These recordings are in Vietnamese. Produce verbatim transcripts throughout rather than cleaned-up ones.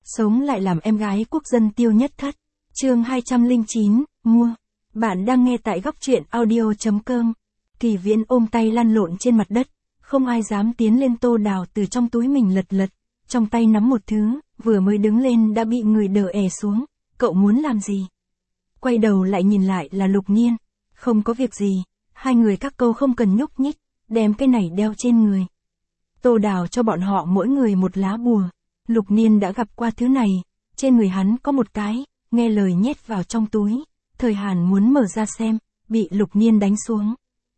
sống lại làm em gái quốc dân Tiêu Nhất Thất. Chương hai trăm lẻ chín, mua. Bạn đang nghe tại góc truyện audio chấm com. Kỳ Viễn ôm tay lăn lộn trên mặt đất, không ai dám tiến lên. Tô Đào từ trong túi mình lật lật, trong tay nắm một thứ, vừa mới đứng lên đã bị người đỡ è xuống. Cậu muốn làm gì? Quay đầu lại nhìn lại là Lục Niên. Không có việc gì, hai người các câu không cần nhúc nhích, đem cái này đeo trên người. Tô Đào cho bọn họ mỗi người một lá bùa. Lục Niên đã gặp qua thứ này, trên người hắn có một cái, nghe lời nhét vào trong túi. Thời Hàn muốn mở ra xem, bị Lục Niên đánh xuống.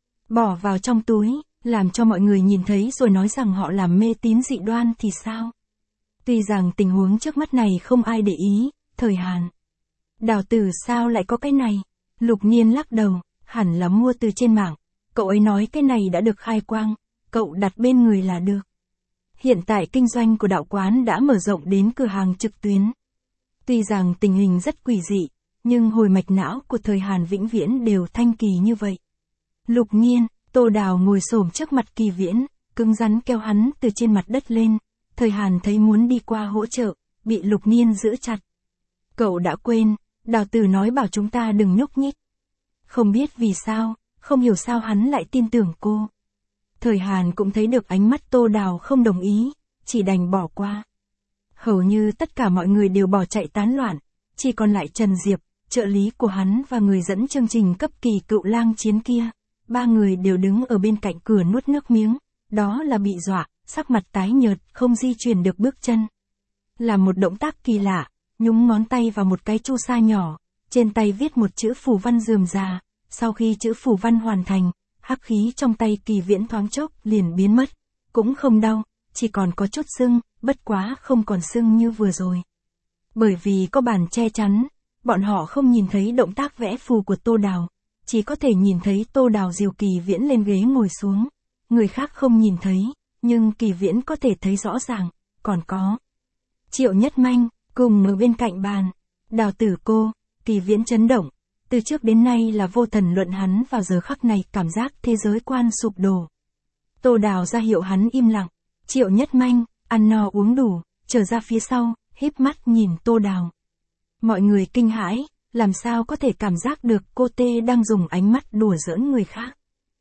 Bỏ vào trong túi, làm cho mọi người nhìn thấy rồi nói rằng họ làm mê tín dị đoan thì sao? Tuy rằng tình huống trước mắt này không ai để ý, Thời Hàn. Đào tử sao lại có cái này? Lục Niên lắc đầu, hẳn là mua từ trên mạng. Cậu ấy nói cái này đã được khai quang, cậu đặt bên người là được. Hiện tại kinh doanh của đạo quán đã mở rộng đến cửa hàng trực tuyến. Tuy rằng tình hình rất quỷ dị, nhưng hồi mạch não của Thời Hàn vĩnh viễn đều thanh kỳ như vậy. Lục Niên, Tô Đào ngồi xổm trước mặt Kỳ Viễn, cứng rắn kéo hắn từ trên mặt đất lên. Thời Hàn thấy muốn đi qua hỗ trợ, bị Lục Niên giữ chặt. Cậu đã quên, Đào tử nói bảo chúng ta đừng nhúc nhích. Không biết vì sao, không hiểu sao hắn lại tin tưởng cô. Thời Hàn cũng thấy được ánh mắt Tô Đào không đồng ý, chỉ đành bỏ qua. Hầu như tất cả mọi người đều bỏ chạy tán loạn, chỉ còn lại Trần Diệp, trợ lý của hắn và người dẫn chương trình cấp kỳ Cựu Lang Chiến kia. Ba người đều đứng ở bên cạnh cửa nuốt nước miếng, đó là bị dọa, sắc mặt tái nhợt, không di chuyển được bước chân. Làm một động tác kỳ lạ, nhúng ngón tay vào một cái chu sa nhỏ, trên tay viết một chữ phù văn rườm rà. Sau khi chữ phù văn hoàn thành, hắc khí trong tay Kỳ Viễn thoáng chốc liền biến mất, cũng không đau, chỉ còn có chút sưng, bất quá không còn sưng như vừa rồi. Bởi vì có bàn che chắn, bọn họ không nhìn thấy động tác vẽ phù của Tô Đào, chỉ có thể nhìn thấy Tô Đào dìu Kỳ Viễn lên ghế ngồi xuống. Người khác không nhìn thấy, nhưng Kỳ Viễn có thể thấy rõ ràng, còn có Triệu Nhất Manh, cùng ở bên cạnh bàn. Đào tử cô, Kỳ Viễn chấn động. Từ trước đến nay là vô thần luận, hắn vào giờ khắc này cảm giác thế giới quan sụp đổ. Tô Đào ra hiệu hắn im lặng. Triệu Nhất Manh, ăn no uống đủ, trở ra phía sau, híp mắt nhìn Tô Đào. Mọi người kinh hãi, làm sao có thể cảm giác được cô tê đang dùng ánh mắt đùa giỡn người khác.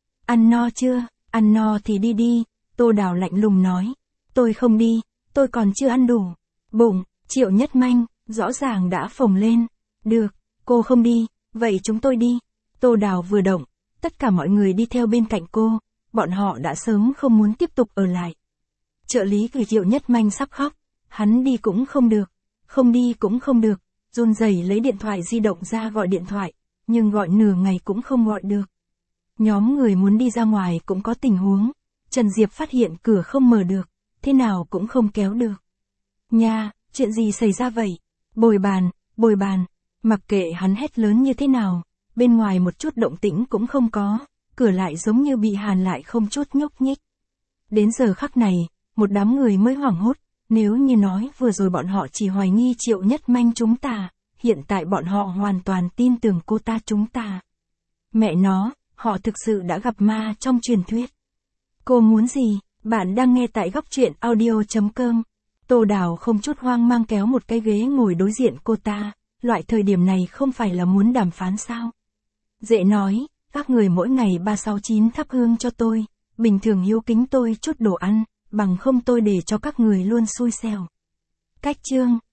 Ăn no chưa, ăn no thì đi đi, Tô Đào lạnh lùng nói. Tôi không đi, tôi còn chưa ăn đủ. Bụng, Triệu Nhất Manh, rõ ràng đã phồng lên. Được, cô không đi. Vậy chúng tôi đi. Tô Đào vừa động, tất cả mọi người đi theo bên cạnh cô, bọn họ đã sớm không muốn tiếp tục ở lại. Trợ lý của Triệu Nhất Manh sắp khóc, hắn đi cũng không được, không đi cũng không được, run rẩy lấy điện thoại di động ra gọi điện thoại, nhưng gọi nửa ngày cũng không gọi được. Nhóm người muốn đi ra ngoài cũng có tình huống, Trần Diệp phát hiện cửa không mở được, thế nào cũng không kéo được. Nha, chuyện gì xảy ra vậy? Bồi bàn, bồi bàn. Mặc kệ hắn hét lớn như thế nào, bên ngoài một chút động tĩnh cũng không có, cửa lại giống như bị hàn lại không chút nhúc nhích. Đến giờ khắc này, một đám người mới hoảng hốt, nếu như nói vừa rồi bọn họ chỉ hoài nghi Triệu Nhất Manh chúng ta, hiện tại bọn họ hoàn toàn tin tưởng cô ta chúng ta. Mẹ nó, họ thực sự đã gặp ma trong truyền thuyết. Cô muốn gì? Bạn đang nghe tại góc truyện audio chấm com. Tô Đào không chút hoang mang kéo một cái ghế ngồi đối diện cô ta. Loại thời điểm này không phải là muốn đàm phán sao? Dễ nói, các người mỗi ngày ba sáu chín thắp hương cho tôi, bình thường hiếu kính tôi chút đồ ăn, bằng không tôi để cho các người luôn xui xẻo. Cách chương,